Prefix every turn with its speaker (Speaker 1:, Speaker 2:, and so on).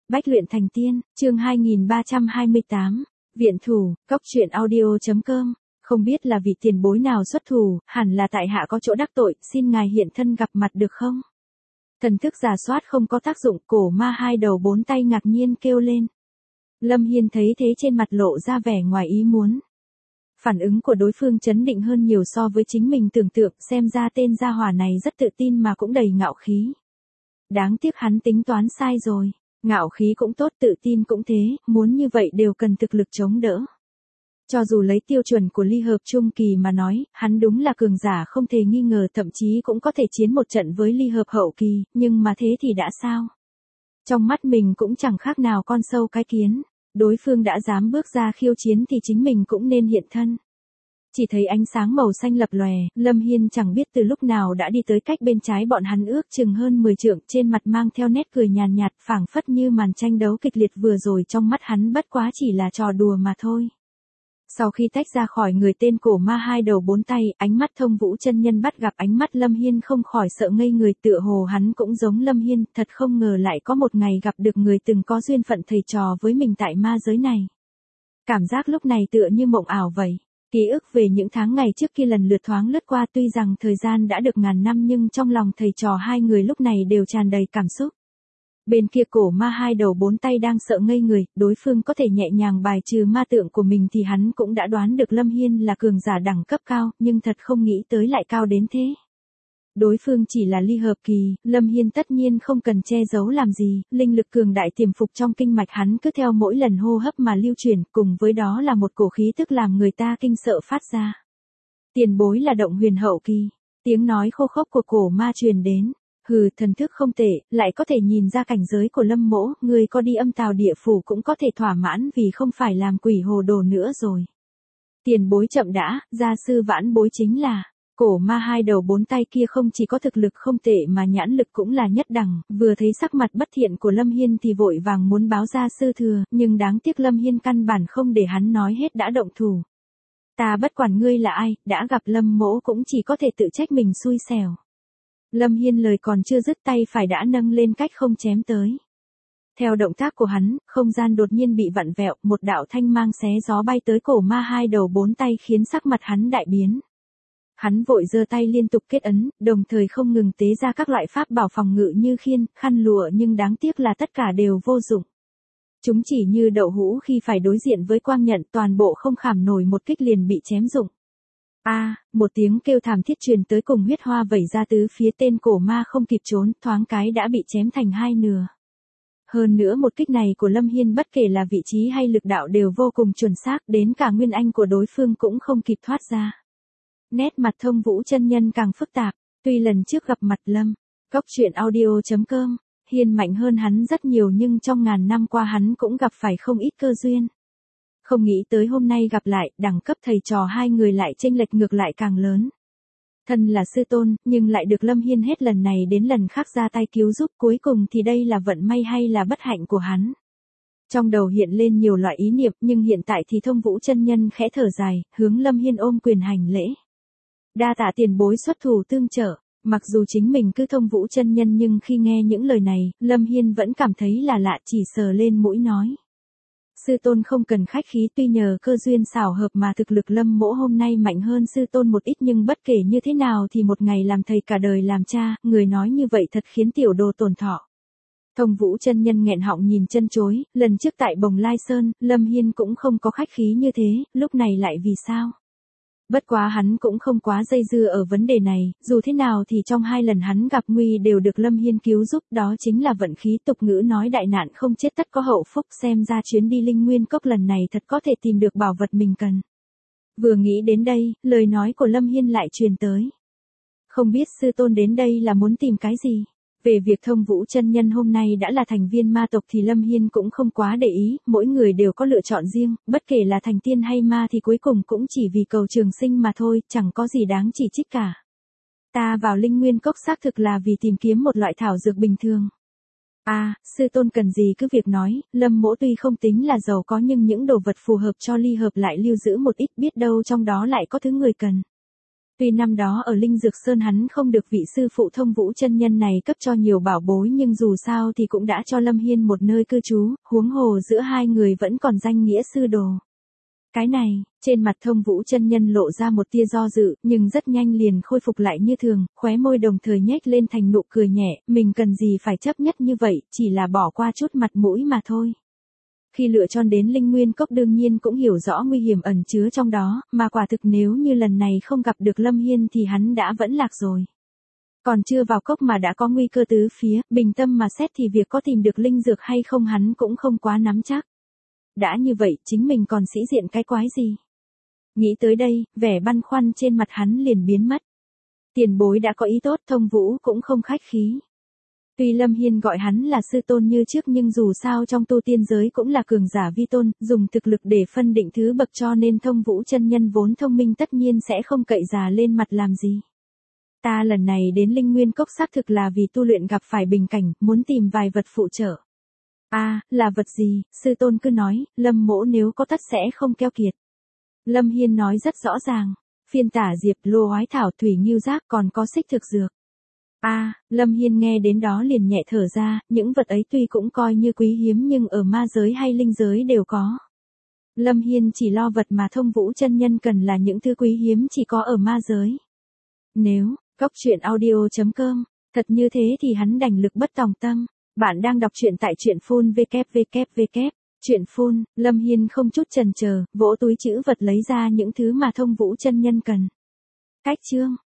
Speaker 1: Bách luyện thành tiên, chương 2328, viện thủ, cóc truyện audio.com, không biết là vị tiền bối nào xuất thủ, hẳn là tại hạ có chỗ đắc tội, xin ngài hiện thân gặp mặt được không? Thần thức giả soát không có tác dụng, cổ ma hai đầu bốn tay ngạc nhiên kêu lên. Lâm Hiên thấy thế trên mặt lộ ra vẻ ngoài ý muốn. Phản ứng của đối phương chấn định hơn nhiều so với chính mình tưởng tượng, xem ra tên gia hỏa này rất tự tin mà cũng đầy ngạo khí. Đáng tiếc hắn tính toán sai rồi, ngạo khí cũng tốt tự tin cũng thế, muốn như vậy đều cần thực lực chống đỡ. Cho dù lấy tiêu chuẩn của ly hợp trung kỳ mà nói, hắn đúng là cường giả không thể nghi ngờ, thậm chí cũng có thể chiến một trận với ly hợp hậu kỳ, nhưng mà thế thì đã sao? Trong mắt mình cũng chẳng khác nào con sâu cái kiến, đối phương đã dám bước ra khiêu chiến thì chính mình cũng nên hiện thân. Chỉ thấy ánh sáng màu xanh lập lòe, Lâm Hiên chẳng biết từ lúc nào đã đi tới cách bên trái bọn hắn ước chừng hơn 10 trượng, trên mặt mang theo nét cười nhàn nhạt, phảng phất như màn tranh đấu kịch liệt vừa rồi trong mắt hắn bất quá chỉ là trò đùa mà thôi. Sau khi tách ra khỏi người tên cổ ma hai đầu bốn tay, ánh mắt Thông Vũ chân nhân bắt gặp ánh mắt Lâm Hiên không khỏi sợ ngây người, tựa hồ hắn cũng giống Lâm Hiên, thật không ngờ lại có một ngày gặp được người từng có duyên phận thầy trò với mình tại ma giới này. Cảm giác lúc này tựa như mộng ảo vậy. Ký ức về những tháng ngày trước kia lần lượt thoáng lướt qua, tuy rằng thời gian đã được ngàn năm nhưng trong lòng thầy trò hai người lúc này đều tràn đầy cảm xúc. Bên kia cổ ma hai đầu bốn tay đang sợ ngây người, đối phương có thể nhẹ nhàng bài trừ ma tượng của mình thì hắn cũng đã đoán được Lâm Hiên là cường giả đẳng cấp cao, nhưng thật không nghĩ tới lại cao đến thế. Đối phương chỉ là ly hợp kỳ, Lâm Hiên tất nhiên không cần che giấu làm gì, linh lực cường đại tiềm phục trong kinh mạch hắn cứ theo mỗi lần hô hấp mà lưu chuyển, cùng với đó là một cổ khí tức làm người ta kinh sợ phát ra. Tiền bối là động huyền hậu kỳ, tiếng nói khô khốc của cổ ma truyền đến. Hừ, thần thức không tệ, lại có thể nhìn ra cảnh giới của Lâm mỗ, người có đi âm tào địa phủ cũng có thể thỏa mãn vì không phải làm quỷ hồ đồ nữa rồi. Tiền bối chậm đã, gia sư vãn bối chính là. Cổ ma hai đầu bốn tay kia không chỉ có thực lực không tệ mà nhãn lực cũng là nhất đẳng, vừa thấy sắc mặt bất thiện của Lâm Hiên thì vội vàng muốn báo gia sư thừa, nhưng đáng tiếc Lâm Hiên căn bản không để hắn nói hết đã động thủ. Ta bất quản ngươi là ai, đã gặp Lâm mỗ cũng chỉ có thể tự trách mình xui xẻo. Lâm Hiên lời còn chưa dứt tay phải đã nâng lên cách không chém tới. Theo động tác của hắn, không gian đột nhiên bị vặn vẹo, một đạo thanh mang xé gió bay tới cổ ma hai đầu bốn tay khiến sắc mặt hắn đại biến. Hắn vội giơ tay liên tục kết ấn, đồng thời không ngừng tế ra các loại pháp bảo phòng ngự như khiên, khăn lụa, nhưng đáng tiếc là tất cả đều vô dụng. Chúng chỉ như đậu hũ khi phải đối diện với quang nhận, toàn bộ không khảm nổi một kích liền bị chém rụng. Một tiếng kêu thảm thiết truyền tới, cùng huyết hoa vẩy ra tứ phía, tên cổ ma không kịp trốn, thoáng cái đã bị chém thành hai nửa. Hơn nữa một kích này của Lâm Hiên bất kể là vị trí hay lực đạo đều vô cùng chuẩn xác, đến cả nguyên anh của đối phương cũng không kịp thoát ra. Nét mặt Thông Vũ chân nhân càng phức tạp, tuy lần trước gặp mặt Lâm, cóc truyện audio.com, Hiên mạnh hơn hắn rất nhiều nhưng trong ngàn năm qua hắn cũng gặp phải không ít cơ duyên. Không nghĩ tới hôm nay gặp lại, đẳng cấp thầy trò hai người lại chênh lệch ngược lại càng lớn. Thân là sư tôn, nhưng lại được Lâm Hiên hết lần này đến lần khác ra tay cứu giúp, cuối cùng thì đây là vận may hay là bất hạnh của hắn. Trong đầu hiện lên nhiều loại ý niệm, nhưng hiện tại thì Thông Vũ chân nhân khẽ thở dài, hướng Lâm Hiên ôm quyền hành lễ. Đa tạ tiền bối xuất thủ tương trợ. Mặc dù chính mình cứ Thông Vũ chân nhân nhưng khi nghe những lời này, Lâm Hiên vẫn cảm thấy là lạ, chỉ sờ lên mũi nói. Sư tôn không cần khách khí, tuy nhờ cơ duyên xảo hợp mà thực lực Lâm mỗ hôm nay mạnh hơn sư tôn một ít, nhưng bất kể như thế nào thì một ngày làm thầy cả đời làm cha, người nói như vậy thật khiến tiểu đồ tổn thọ. Thông Vũ chân nhân nghẹn họng nhìn chân chối, lần trước tại Bồng Lai Sơn, Lâm Hiên cũng không có khách khí như thế, lúc này lại vì sao? Bất quá hắn cũng không quá dây dưa ở vấn đề này, dù thế nào thì trong hai lần hắn gặp nguy đều được Lâm Hiên cứu giúp, đó chính là vận khí, tục ngữ nói đại nạn không chết tất có hậu phúc, xem ra chuyến đi Linh Nguyên Cốc lần này thật có thể tìm được bảo vật mình cần. Vừa nghĩ đến đây, lời nói của Lâm Hiên lại truyền tới. Không biết sư tôn đến đây là muốn tìm cái gì? Về việc Thông Vũ chân nhân hôm nay đã là thành viên ma tộc thì Lâm Hiên cũng không quá để ý, mỗi người đều có lựa chọn riêng, bất kể là thành tiên hay ma thì cuối cùng cũng chỉ vì cầu trường sinh mà thôi, chẳng có gì đáng chỉ trích cả. Ta vào Linh Nguyên Cốc xác thực là vì tìm kiếm một loại thảo dược bình thường. Sư tôn cần gì cứ việc nói, Lâm mỗ tuy không tính là giàu có nhưng những đồ vật phù hợp cho ly hợp lại lưu giữ một ít, biết đâu trong đó lại có thứ người cần. Tuy năm đó ở Linh Dược Sơn hắn không được vị sư phụ Thông Vũ chân nhân này cấp cho nhiều bảo bối nhưng dù sao thì cũng đã cho Lâm Hiên một nơi cư trú, huống hồ giữa hai người vẫn còn danh nghĩa sư đồ. Cái này, trên mặt Thông Vũ chân nhân lộ ra một tia do dự, nhưng rất nhanh liền khôi phục lại như thường, khóe môi đồng thời nhếch lên thành nụ cười nhẹ, mình cần gì phải chấp nhất như vậy, chỉ là bỏ qua chút mặt mũi mà thôi. Khi lựa chọn đến Linh Nguyên Cốc đương nhiên cũng hiểu rõ nguy hiểm ẩn chứa trong đó, mà quả thực nếu như lần này không gặp được Lâm Hiên thì hắn đã vẫn lạc rồi. Còn chưa vào cốc mà đã có nguy cơ tứ phía, bình tâm mà xét thì việc có tìm được linh dược hay không hắn cũng không quá nắm chắc. Đã như vậy, chính mình còn sĩ diện cái quái gì? Nghĩ tới đây, vẻ băn khoăn trên mặt hắn liền biến mất. Tiền bối đã có ý tốt, Thông Vũ cũng không khách khí. Tuy Lâm Hiên gọi hắn là sư tôn như trước nhưng dù sao trong tu tiên giới cũng là cường giả vi tôn, dùng thực lực để phân định thứ bậc cho nên Thông Vũ chân nhân vốn thông minh tất nhiên sẽ không cậy già lên mặt làm gì. Ta lần này đến Linh Nguyên Cốc xác thực là vì tu luyện gặp phải bình cảnh, muốn tìm vài vật phụ trợ. Là vật gì, sư tôn cứ nói, Lâm mỗ nếu có tất sẽ không keo kiệt. Lâm Hiên nói rất rõ ràng, phiên tả diệp, lô oái thảo, thủy ngưu giác còn có xích thực dược. Lâm Hiên nghe đến đó liền nhẹ thở ra, những vật ấy tuy cũng coi như quý hiếm nhưng ở ma giới hay linh giới đều có. Lâm Hiên chỉ lo vật mà Thông Vũ chân nhân cần là những thứ quý hiếm chỉ có ở ma giới. Nếu, coctruyện.audio.com, thật như thế thì hắn đành lực bất tòng tâm. Bạn đang đọc truyện tại truyện phun www. Truyện phun, Lâm Hiên không chút chần chờ, vỗ túi trữ vật lấy ra những thứ mà Thông Vũ chân nhân cần. Cách chương